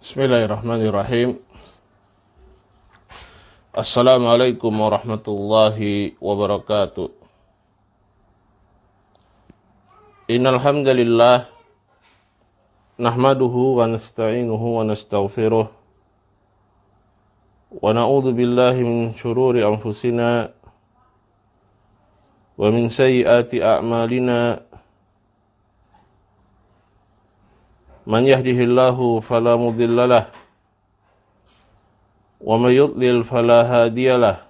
Bismillahirrahmanirrahim. Assalamualaikum warahmatullahi wabarakatuh. Innal hamdalillah nahmaduhu wa nasta'inuhu wa nastaghfiruh wa na'udzu billahi min shururi anfusina wa min sayyiati a'malina. Man yahdihillahu fala mudilla lahu wa may yudlil fala hadiya lahu.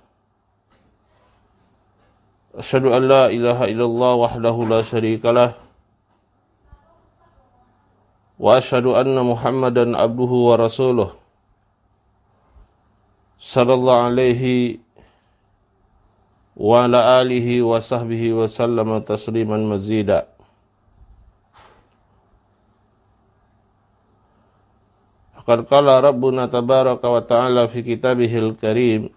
Asyhadu an la ilaha illallah wahdahu la syarika lahu wa asyhadu anna Muhammadan abduhu wa rasuluh sallallahu alaihi wa ala alihi wa sahbihi wa sallama tasliman mazida. Qad qala Rabbuna tabaraka wa ta'ala fi kitabihil karim,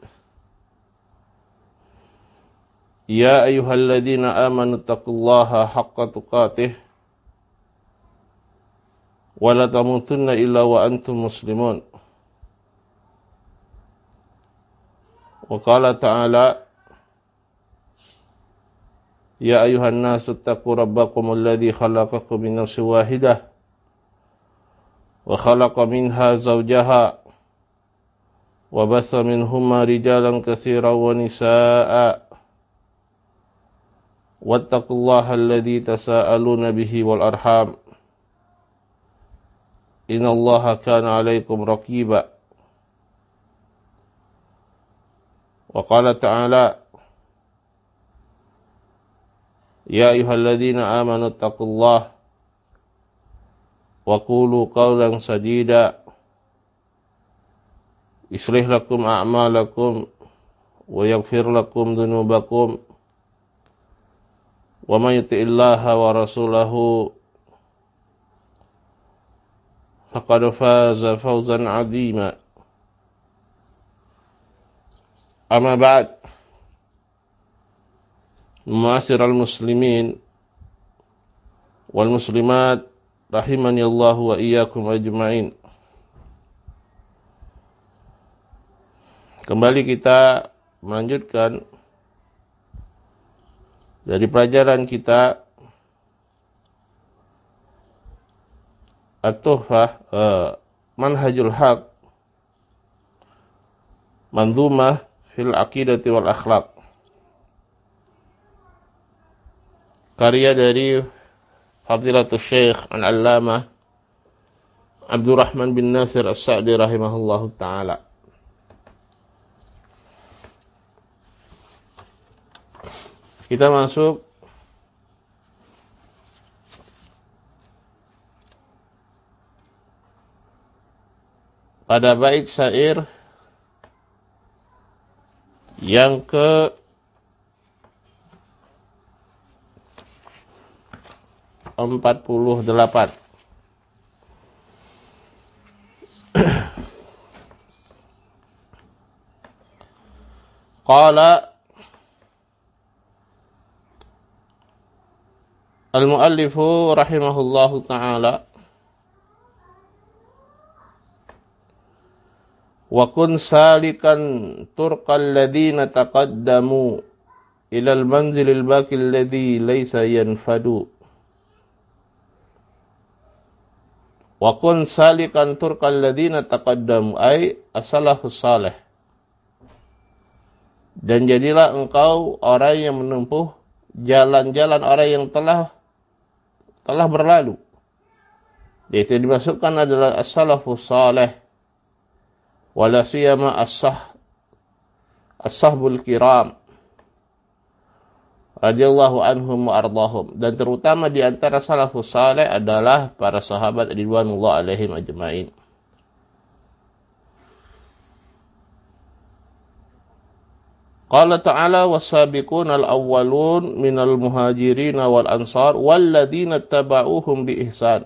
ya ayyuhalladzina amanu taqullaha haqqa tuqatih wa la tamutunna illa wa antum muslimun. Wa qala ta'ala, ya ayyuhan nasu taqu rabbakum alladzi khalaqakum min nafsin wahidah wa khalaqa minha zawjaha wa bassa minhuma rijalan katsiran wa nisaa'a wattaqullaha alladzi tasaaluna bihi wal arham innallaha kana 'alaikum raqiba. Wa qala ta'ala, ya ayyuhalladzina amanu taqullaha wa qulu qawlan sadida yuslih lakum a'malakum wa yaghfir lakum dhunubakum wa may yuti'illaha wa rasulahu faqad faza fawzan 'azima. Amma ba'd, ma'asyiral muslimin wal muslimat rahimani Allah wa iyyakum ajma'in. Kembali kita melanjutkan dari pelajaran kita At-Tuhfah Manhajul Haq Manzumah fil Aqidati wal Akhlaq, karya dari Fadilatul Syekh Al-Allamah Abdurrahman bin Nasir As-Sa'di rahimahullahu ta'ala. Kita masuk pada bait syair yang ke 48. Qala al-muallifu rahimahullahu ta'ala, wa kun salikan turqal ladina taqaddamu ilal manzilil baqil ladzi laysa yanfadu. Wa kun salikan turqal ladina taqaddamu, ay as-salafus salih, dan jadilah engkau orang yang menempuh jalan-jalan orang yang telah berlalu. Itu dimasukkan adalah as-salafus salih, wala siyama as-sahbul kiram radhiyallahu anhum wa ardahum, dan terutama di antara salafus saleh adalah para sahabat ridwanullah alaihim ajma'in. Qala ta'ala, was-sabiqunal awwalun minal muhajirin wal ansar walladzina tabauhum bi ihsan.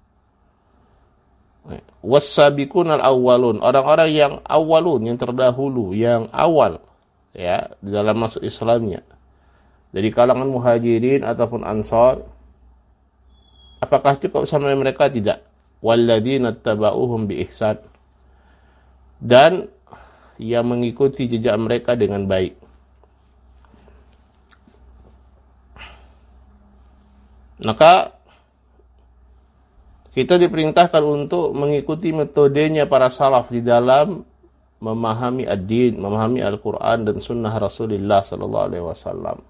Was-sabiqunal awwalun, orang-orang yang awwalun, yang terdahulu, yang awal ya di dalam masuk Islamnya, dari kalangan muhajirin ataupun ansar. Apakah cukup sama mereka? Tidak. walladzina tabauhum bi ihsan, dan yang mengikuti jejak mereka dengan baik. Maka kita diperintahkan untuk mengikuti metodenya para salaf di dalam memahami ad-din, memahami Al-Quran dan sunnah Rasulullah sallallahu alaihi wasallam.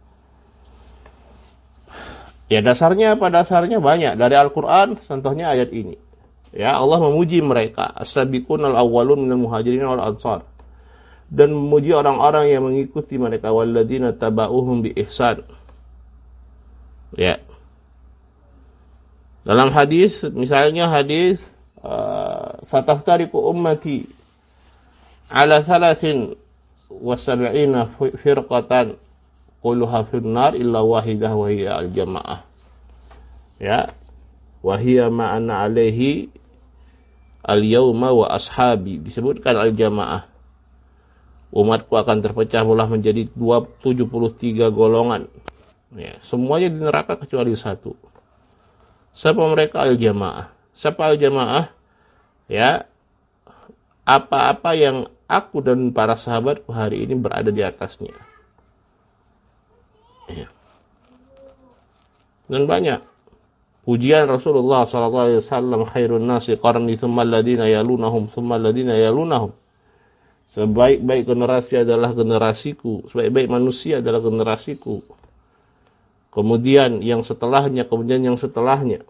Ya, dasarnya apa? Dasarnya banyak. Dari Al-Quran, contohnya ayat ini. Ya, Allah memuji mereka. As-sabiqunal awwalun minal muhajirin wal ansar. Dan memuji orang-orang yang mengikuti mereka. Walladzina taba'uhum bi ihsan. Ya. Dalam hadis, misalnya hadis, sataftariku ummati ala 73 firqatan. Quluha finnar illa wahidah wa hiya al-jamaah. Ya. Wa hiya ma ana alaihi al-yawma wa ashabi. Disebutkan al-jamaah. Umatku akan terpecah belah menjadi 73 golongan. Ya, semuanya di neraka kecuali satu. Siapa mereka? Al-jamaah. Siapa al-jamaah? Ya. Apa-apa yang aku dan para sahabatku hari ini berada di atasnya. Ya. Dan banyak pujian Rasulullah SAW, khairun nasi qarni thumma alladhina yalunahum thumma alladhina yalunahum. Sebaik-baik generasi adalah generasiku, sebaik-baik manusia adalah generasiku. Kemudian yang setelahnya, kemudian yang setelahnya.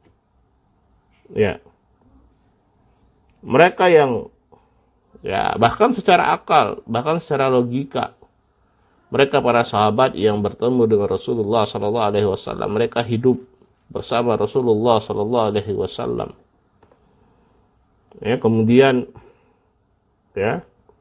Ya. Mereka yang ya bahkan secara akal, bahkan secara logika, mereka para sahabat yang bertemu dengan Rasulullah sallallahu alaihi wasallam, mereka hidup bersama Rasulullah sallallahu alaihi wasallam. Ya, kemudian ya,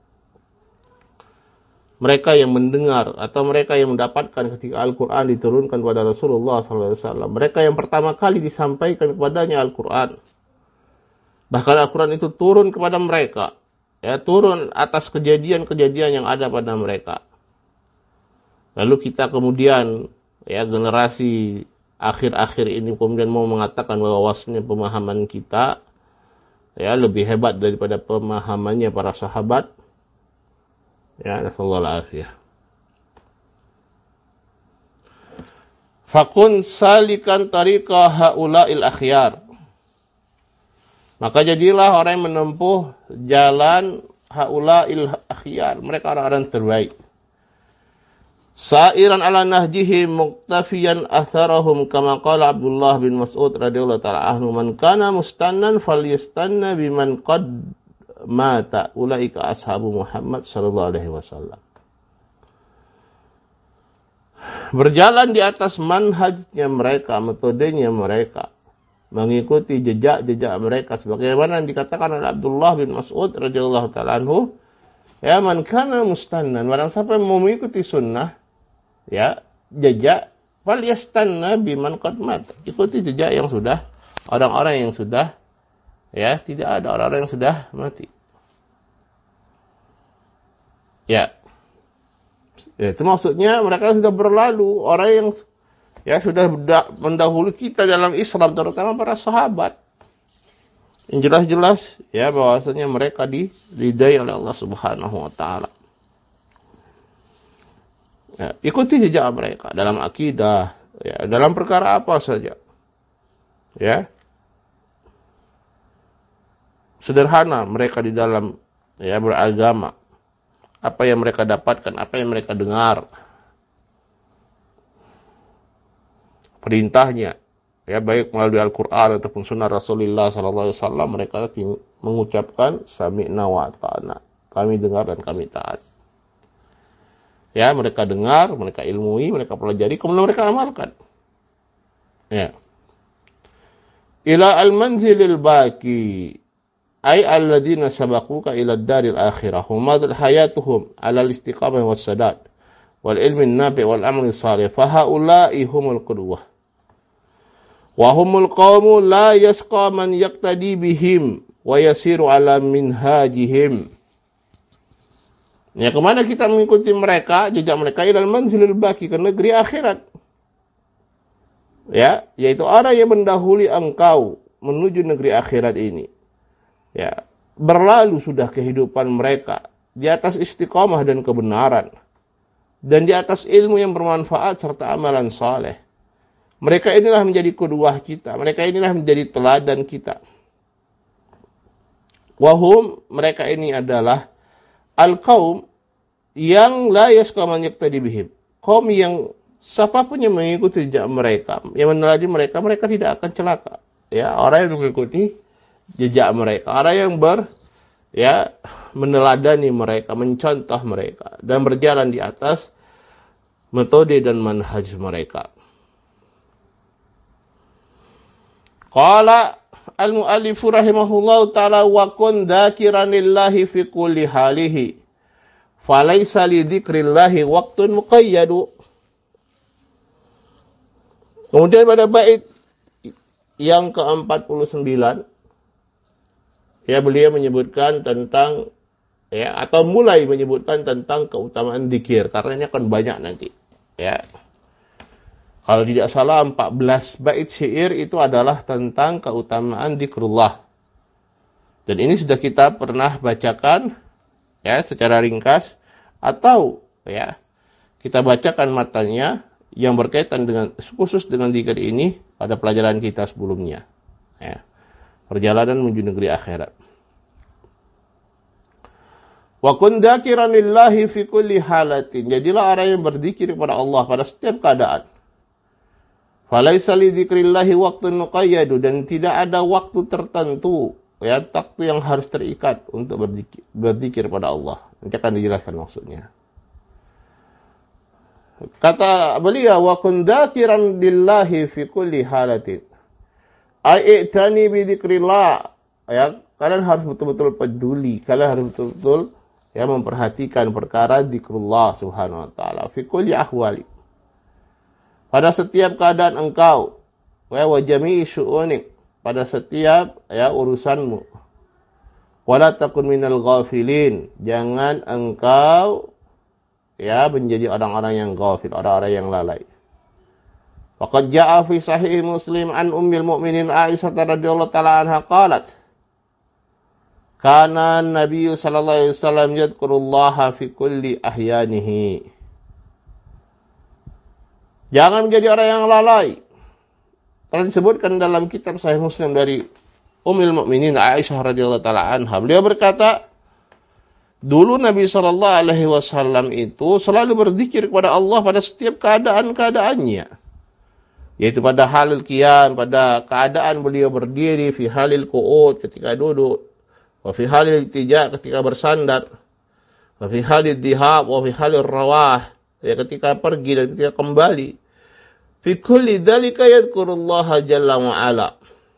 mereka yang mendengar atau mereka yang mendapatkan ketika Al-Qur'an diturunkan kepada Rasulullah sallallahu alaihi wasallam, mereka yang pertama kali disampaikan kepadanya Al-Qur'an. Bahkan Al-Qur'an itu turun kepada mereka, ya, turun atas kejadian-kejadian yang ada pada mereka. Lalu kita kemudian, ya, generasi akhir-akhir ini kemudian mau mengatakan bahwa wasnya pemahaman kita, ya, lebih hebat daripada pemahamannya para sahabat. Ya, nasallallahu alaihi. Fakun salikan tariqa haula'il akhyar. Maka jadilah orang yang menempuh jalan haula'il akhyar, mereka orang-orang terbaik. Sa'iran ala nahjihim muqtafiyan atharahum kama qala Abdullah bin Mas'ud radhiyallahu ta'ala anhu, man kana mustannan falyastanna biman qad mata ulaika ashabu Muhammad sallallahu alaihi wasallam. Berjalan di atas manhajnya mereka, metodenya mereka, mengikuti jejak-jejak mereka sebagaimana yang dikatakan oleh Abdullah bin Mas'ud radhiyallahu ta'ala anhu, ya, man kana mustannan, barang siapa yang mengikuti sunnah, ya, jejak, fal yastanna biman qad mat, ikuti jejak yang sudah, orang-orang yang sudah, ya, tidak ada orang-orang yang sudah mati. Ya. Ya, itu maksudnya mereka sudah berlalu, orang yang, ya, sudah mendahului kita dalam Islam, terutama para sahabat. Yang jelas-jelas, ya, bahwasanya mereka diridai oleh Allah Subhanahu wa taala. Ya, ikuti jejak mereka dalam akidah, ya, dalam perkara apa saja. Ya. Sederhana mereka di dalam, ya, beragama. Apa yang mereka dapatkan, apa yang mereka dengar. Perintahnya, ya, baik melalui Al-Qur'an ataupun sunnah Rasulullah sallallahu alaihi wasallam, mereka mengucapkan sami'na wa ata'na. Kami dengar dan kami taat. Ya, mereka dengar, mereka ilmui, mereka pelajari, kemudian mereka amalkan. Ya. Ila al-manzilil baqi, ay alladzina sabaquka ila ad-daril akhirah, hum hayatuhum ala al-istiqamah was sadad wal ilmi an-nafi' wal amali salih, fa haula'i humul qudwah. Wa humul qaumu la yasqa man yaqtadi bihim wa yasiru ala minhajihim. Ya, kemana kita mengikuti mereka, jejak mereka, ilal manzilil baqi, ke negeri akhirat. Ya, yaitu orang yang mendahului engkau menuju negeri akhirat ini, ya, berlalu sudah kehidupan mereka di atas istiqomah dan kebenaran, dan di atas ilmu yang bermanfaat serta amalan saleh. Mereka inilah menjadi qudwah kita, mereka inilah menjadi teladan kita. Wahum, mereka ini adalah al-qaum yang la yasqa man yaqtadi bihim. Kaum yang siapapun yang mengikuti jejak mereka, yang meneladani mereka, mereka tidak akan celaka. Ya, orang yang mengikuti jejak mereka, orang yang meneladani mereka, mencontoh mereka, dan berjalan di atas metode dan manhaj mereka. Qala al-mu'allifu rahimahullahu ta'ala wa kun dhakiran lillahi fi kulli halihi falaysa li dzikrillahi waqtun muqayyadu. Kemudian pada bait yang ke-49, ya, beliau menyebutkan tentang, ya, atau mulai menyebutkan tentang keutamaan zikir, karena ini akan banyak nanti, ya. Kalau tidak salah 14 bait syair itu adalah tentang keutamaan zikrullah. Dan ini sudah kita pernah bacakan, ya, secara ringkas, atau, ya, kita bacakan matanya yang berkaitan dengan khusus dengan zikir ini pada pelajaran kita sebelumnya, ya. Perjalanan menuju negeri akhirat. Wa kun dzakiran lillahi fi kulli halatin. Jadilah orang yang berzikir kepada Allah pada setiap keadaan. Falaisa li dzikrillahi waqtun muqayyad, dan tidak ada waktu tertentu, ya, waktu yang harus terikat untuk berzikir pada Allah. Nanti akan dijelaskan maksudnya. Kata beliau, wa kun dzakiran lillahi fi kulli halatin. Ai'tani bi dzikrillah. Ya, kalian harus betul-betul peduli, kalian harus betul-betul, ya, memperhatikan perkara zikrullah subhanahu wa ta'ala fi kulli ahwali. Pada setiap keadaan engkau, wa jami'i syu'unik, pada setiap, ya, urusanmu. Wala takun minal ghafilin, jangan engkau, ya, menjadi orang-orang yang ghafil, orang-orang yang lalai. Faqad ja'a fi sahih Muslim an ummil mu'minin Aisyah radhiyallahu ta'ala anha qalat, kana Nabi sallallahu alaihi wasallam yadhkurullaha fi kulli ahyanihi. Jangan menjadi orang yang lalai. Telah disebutkan dalam kitab Sahih Muslim dari Ummul Mukminin Aisyah radhiyallahu taala anha. Beliau berkata, dulu Nabi sallallahu alaihi wasallam itu selalu berzikir kepada Allah pada setiap keadaan-keadaannya. Yaitu pada halil qiyam, pada keadaan beliau berdiri, fi halil qu'ud ketika duduk, wa fi halil iltija ketika bersandar, wa fi halil dhihab, wa fi halil rawah, ya, ketika pergi dan ketika kembali. Fi kulli dzalika yadhkurullaha jalla wa ala.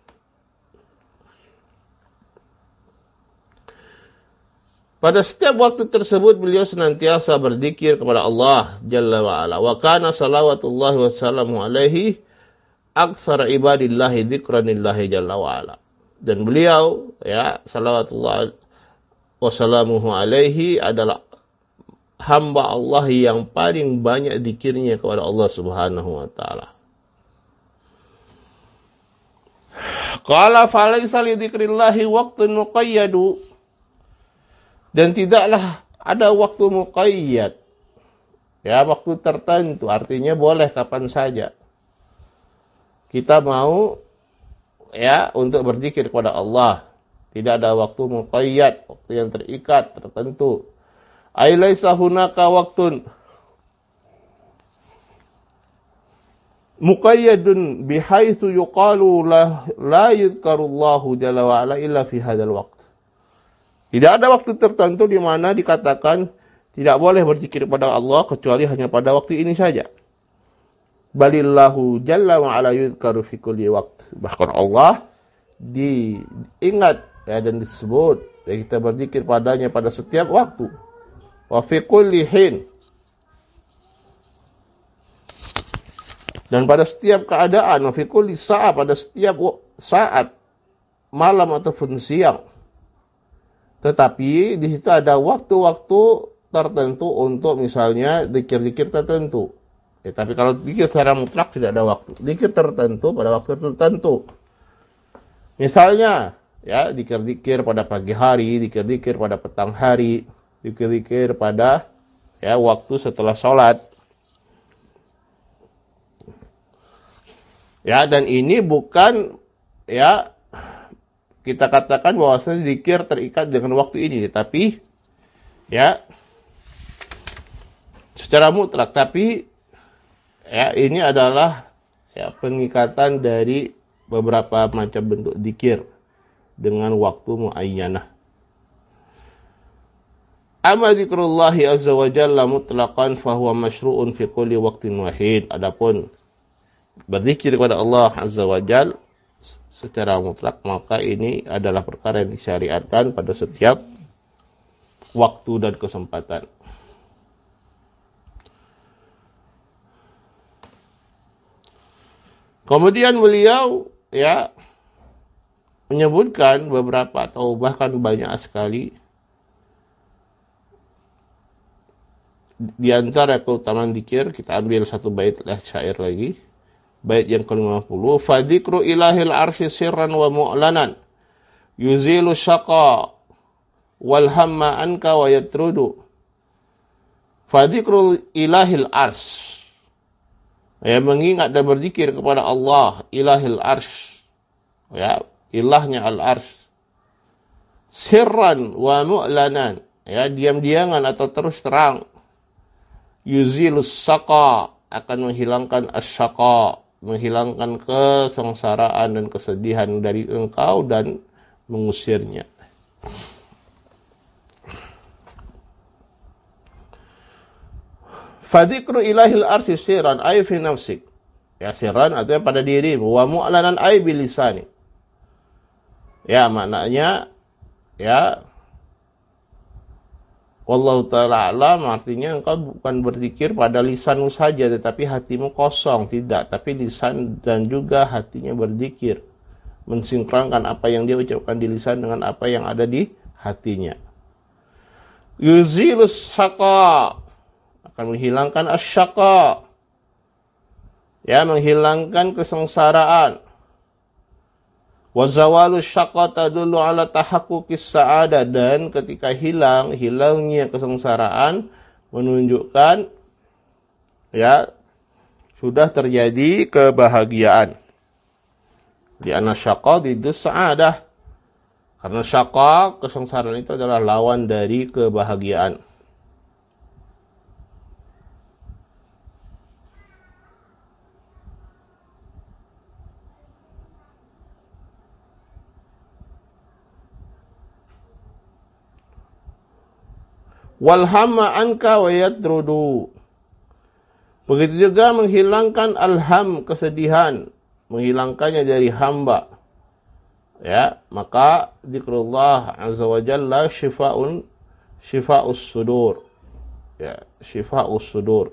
Pada setiap waktu tersebut beliau senantiasa berzikir kepada Allah jalla wa ala. Wa kana salawatullahi wa salamu alaihi aktsara ibadillahi dzikranillahi jalla wa ala. Dan beliau, ya, salawatullah wa salamuhu alaihi adalah hamba Allah yang paling banyak zikirnya kepada Allah Subhanahu wa taala. Qala falaysa li dzikrillahi waqtun muqayyadu, dan tidaklah ada waktu muqayyad, ya, waktu tertentu, artinya boleh kapan saja kita mau, ya, untuk berzikir kepada Allah. Tidak ada waktu muqayyad, waktu yang terikat tertentu. Ay laisa hunaka waqtun muqayyadun bihaitsu yuqalu la yudhkarullahu jalla wa ala illa fi hadzal waqt. Tidak ada waktu tertentu di mana dikatakan tidak boleh berzikir kepada Allah kecuali hanya pada waktu ini saja. Balillahu jalla wa ala yudhkaru fi kulli waqt. Bahkan Allah diingat, ya, dan disebut, ya, kita berzikir padanya pada setiap waktu. Wa fi kulli hin, dan pada setiap keadaan. Wa fi kulli saat, pada setiap saat, malam ataupun siang. Tetapi di situ ada waktu-waktu tertentu untuk misalnya zikir-zikir tertentu. Ya, tapi kalau zikir secara mutlak tidak ada waktu. Zikir tertentu pada waktu tertentu. Misalnya, ya, dikir-dikir pada pagi hari, dikir-dikir pada petang hari, dikir-dikir pada ya waktu setelah sholat. Ya, dan ini bukan ya kita katakan bahwasanya zikir terikat dengan waktu ini, tapi ya secara mutlak, tapi ya ini adalah ya pengikatan dari beberapa macam bentuk zikir dengan waktu muayyanah. Amma zikrullahi azza wa jalla mutlaqan fahuwa masyru'un fi kulli waqtin wahid. Adapun berzikir kepada Allah azza wa jalla secara mutlak, maka ini adalah perkara yang disyariatkan pada setiap waktu dan kesempatan. Kemudian beliau ya menyebutkan beberapa atau bahkan banyak sekali di antara keutamaan zikir. Kita ambil satu bait syair lagi. Bait yang ke-50. Fadzikru ilahil arsy sirran wa mu'lanan yuzilu syaqa wal hamma anka wa yatrudu. Fadzikru ilahil arsy, ya, mengingat dan berzikir kepada Allah ilahil arsy, ya, ilahnya al-arsy, sirran wa mu'lanan, ya, diam-diaman atau terus terang, yuzilus saqa, akan menghilangkan asyaqa, menghilangkan kesengsaraan dan kesedihan dari engkau dan mengusirnya. Fadzikru ilahil arsy sirran ay fi nafsik. Ya, sirran artinya pada dirimu, wa mu'lanan ay bilisani. Ya, maknanya ya wallahu ta'ala alam, artinya engkau bukan berzikir pada lisanmu saja tetapi hatimu kosong, tidak, tapi lisan dan juga hatinya berzikir, mensinkronkan apa yang dia ucapkan di lisan dengan apa yang ada di hatinya. Yuzilus syaqa, akan menghilangkan asyaqa, ya, menghilangkan kesengsaraan. Wa zawalu syaqa tadullu ala tahaqquqis sa'adah, dan ketika hilangnya kesengsaraan menunjukkan ya sudah terjadi kebahagiaan. Di anna syaqa didus sa'adah, karena syaqa, kesengsaraan itu adalah lawan dari kebahagiaan. Wal hamma anka wa yatrudu. Begitu juga menghilangkan al-ham, kesedihan, menghilangkannya dari hamba. Ya, maka zikrullah azza wa jalla syifa'us sudur. Ya, syifa'us sudur.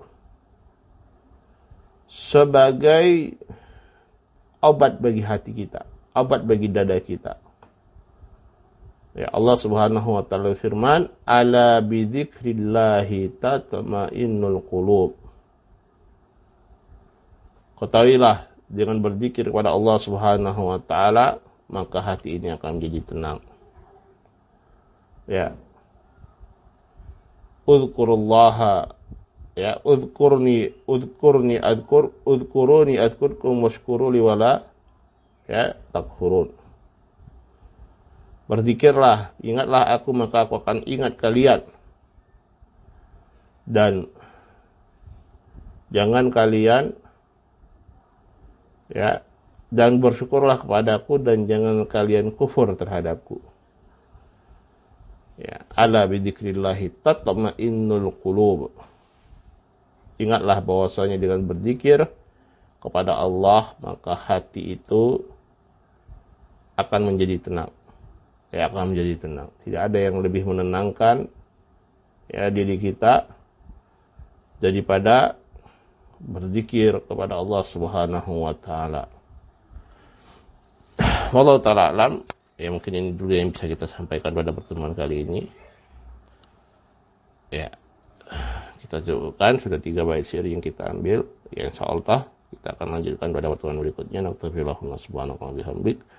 Sebagai obat bagi hati kita, obat bagi dada kita. Ya, Allah Subhanahu wa taala firman, ala bidzikrillahi tatma'innul qulub. Ketahuilah, dengan berzikir kepada Allah Subhanahu wa taala, maka hati ini akan menjadi tenang. Ya. Uzkurullaha, ya, uzkuruni adkurkum washkuruli wala ya takfurun. Berzikirlah, ingatlah aku, maka aku akan ingat kalian. Dan jangan kalian ya, dan bersyukurlah kepadaku, dan jangan kalian kufur terhadapku. Ya, ala bidzikrillahi tatma'innul qulub. Ingatlah bahwasanya dengan berzikir kepada Allah, maka hati itu akan menjadi tenang. Ya, akan menjadi tenang. Tidak ada yang lebih menenangkan ya diri kita daripada berzikir kepada Allah Subhanahu wa taala. Wallahu taala alam. Ya, mungkin ini dulu yang bisa kita sampaikan pada pertemuan kali ini. Ya, kita cukupkan, sudah 3 bait syair yang kita ambil. Ya, insyaallah kita akan lanjutkan pada pertemuan berikutnya. Subhanallahi wa bihamdihi.